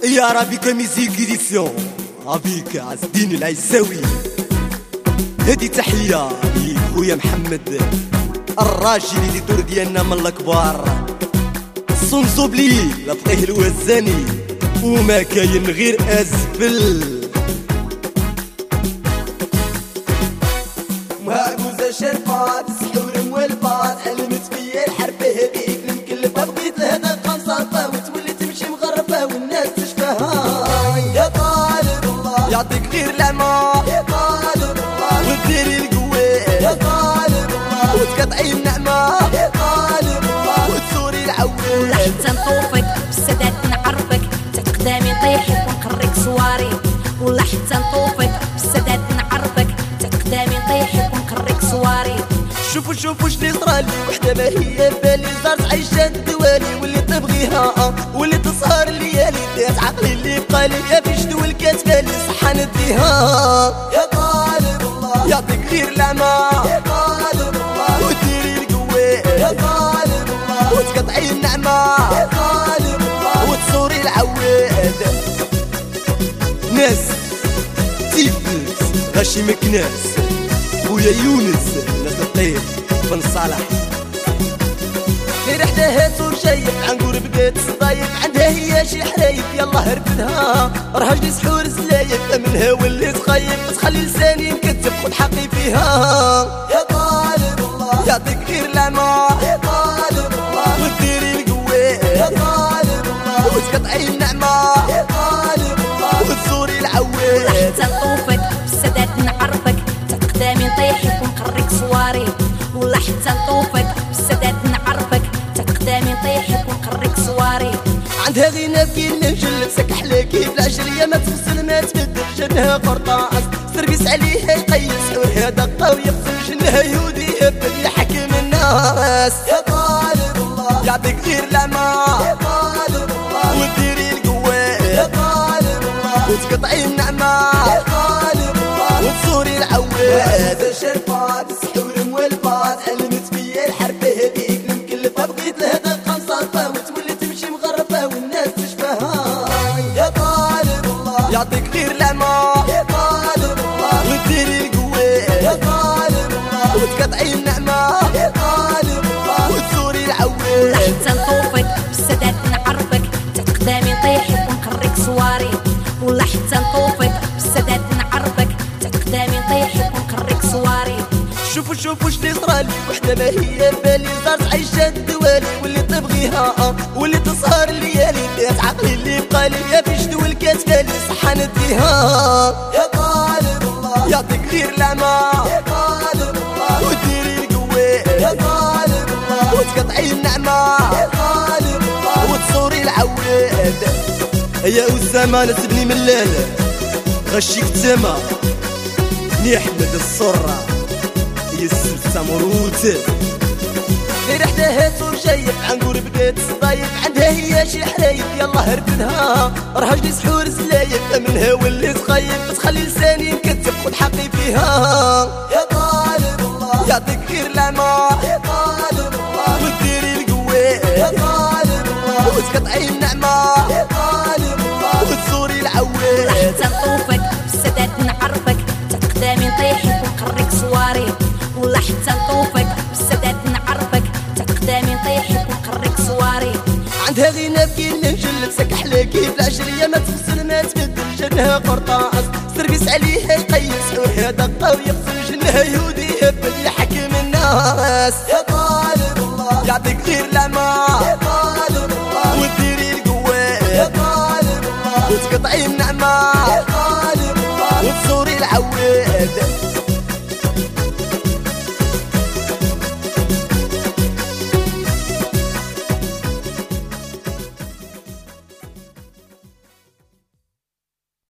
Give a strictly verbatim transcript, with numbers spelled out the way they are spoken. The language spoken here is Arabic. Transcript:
يا ربي ميزيك إديسيون افيك عز الدين العيساوي. هدي تحية لخويا محمد الراجل اللي دور ديالنا من الكبار، صنصوبلي لفقيه الوزاني وما كاين غير أزفل. مهاجوزة شرفات السحور مولفات، علمت فيا الحرب هذيك المكلفة، بغيت لهذا قنصرفة وتولي تمشي مغربة والناس تشفاها. يا طالب الله يعطيك غير العمى، يا طالب الله وديري القوات، يا طالب الله وتقطعي النعمة، يا طالب الله وتزوري العواد. حتى نطوفك بالسادات نعرفك، تقدامي نطيحك ونقريك صواري. ولا حتى نطوفك بالسادات نعرفك، تقدامي نطيحك ونقريك صواري. شوفوا شوفوا شني صرالي، وحدة ما هي بالي صارت عايشة الدوالي، واللي تبغيها واللي تسهر الليالي، دات عقلي اللي بقالي يا فيش دول كاتفالي صحة نديها. يا طالب الله يعطيك غير العمى، يا طالب الله وديري القوات، يا طالب الله وتقطعي النعمة، يا طالب الله وتصوري العواد. ناس تيفلت غاشي مكناس، خويا يونس ناس الطيب بن صالح. في رحلة هاتور شايف عنقور بقيت صدايف، عندها هي شي حرايف يلا هربتها، رهج لي سحور زلايف منها واللي تخيف، تخلي لساني مكتب خد حقي فيها. يا طالب الله يعطيك غير العمى، يا طالب الله وديري يا القوات، طالب الله وتقطعي النعمة، يا طالب الله وتزوري ولا العواد. حتى نطوفك بالسادات نعرفك، تقدامي نطيحك ونقريك صواري. ولا حتى نطوفك بالسادات نعرفك، تقدامي نطيحك ونقريك صواري. عندها غينا في النجل سكح لكي في العشرية ما تفصل ما تبدل، جنها قرطاس سرقس عليها يقيس حورها دقة ويغسل جنها يهودي يبدل يحكم الناس. يا طالب الله يعطيك غير العمى، يا طالب الله وديري يا القوات، طالب الله وتقطعي النعمة، يا طالب الله وتزوري العواد. هذا شرفات السحور مولفات، علمت فيا الحرب هذيك المكلفة، بغيت لهذا قنصرفة وتولي تمشي مغربة والناس تشفاها. يا طالب الله يعطيك غير العمى، يا طالب الله وديري يا القوات، طالب الله وتقطعي النعمة، يا طالب الله وتزوري ولا العواد. حتى نطوفك بالسادات نعرفك، تقدامي نطيحك ونقريك صواري. ولا حتى نطوفك بالسادات نعرفك، تقدامي نطيحك ونقريك صواري. شوفوا شوفوا شني صرالي، وحدة ما هي بالي صارت عايشة الدوالي، واللي تبغيها واللي تسهر الليالي، دات عقلي اللي بقالي يا فيش دول كاتفالي صحة نديها. يا طالب الله يعطيك غير العمى، يا طالب الله وديري القوات، يا طالب الله وتقطعي النعمة، يا طالب الله وتصوري العواد. يا أسامة ناس بني ملال غشيك تما ني أحمد الصرة يسل سامروت. في رحلة هاتور شايف عنقور بقيت صدايف، عندها هي شي حرايف يلا هربتها، رهج لي سحور زلايف منها واللي تخيف، تخلي لساني مكتب خد حقي فيها. يا طالب الله يعطيك غير العمى، يا طالب الله وديري يا القوات، طالب الله وتقطعي النعمة، يا طالب الله وتزوري ولا العواد. حتى نطوفك بالسادات نعرفك، تقدامي نطيحك ونقريك صواري. ولا حتى نطوفك بالسادات نعرفك، تقدامي نطيحك ونقريك صواري. عندها غينا في النجل سكح لكي في العشرية ما تفصل ما تبدل، جنها قرطاس سرقس عليها يقيس حورها دقة ويغسل جنها يهودي يبدل يحكم الناس. يا طالب الله يعطيك غير العمى، يا طالب الله وديري يا القوات، طالب الله وتقطعي النعمة،